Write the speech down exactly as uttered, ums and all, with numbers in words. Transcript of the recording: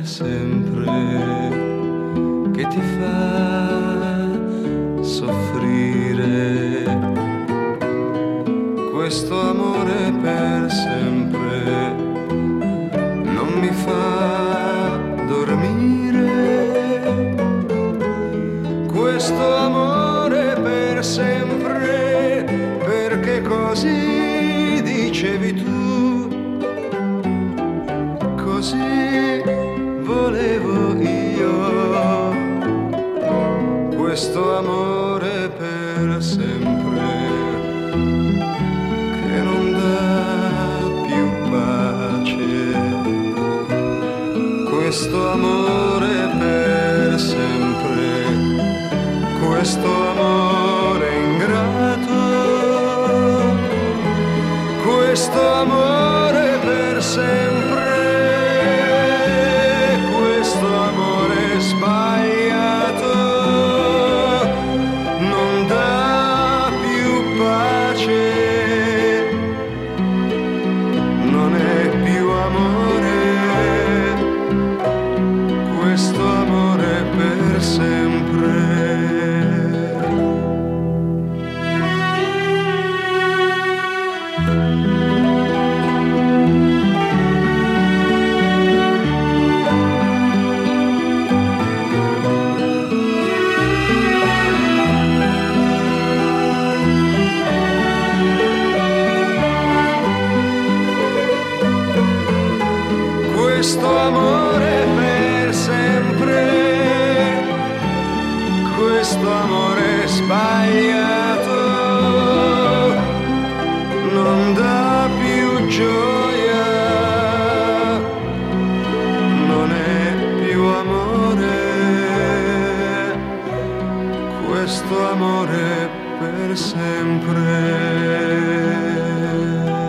sempre, che ti fa soffrire. Questo amore per sempre non mi fa dormire. Questo amore per sempre, perché così dicevi tu, così volevo io. Questo amore per sempre che non dà più pace. Questo amore per sempre, questo amore ingrato, questo amore per sempre, questo amore sbagliato non dà più pace, non è più amore, questo amore per sempre. Questo amore per sempre, questo amore sbagliato non dà più gioia, non è più amore, questo amore per sempre.